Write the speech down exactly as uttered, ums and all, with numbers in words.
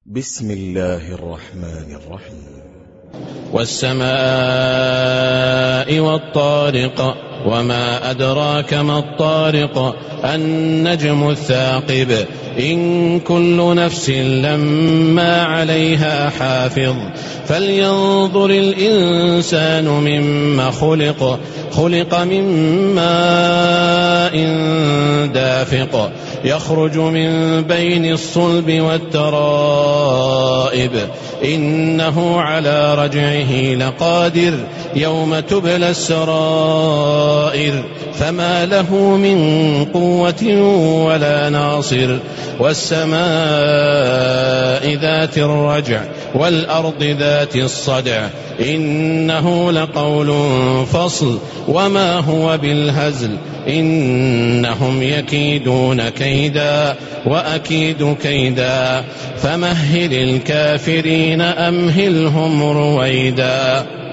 بسم الله الرحمن الرحيم. والسماء والطارق وما أدراك ما الطارق النجم الثاقب إن كل نفس لما عليها حافظ فلينظر الإنسان مما خلق خلق من ماء دافق يخرج من بين الصلب والترائب إنه على رجعه لقادر يوم تبلى السرائر فما له من قوة ولا ناصر والسماء ذات الرجع والأرض ذات الصدع إنه لقول فصل وما هو بالهزل إنهم يكيدون كيدا وأكيد كيدا فمهل الكافرين أمهلهم رويدا.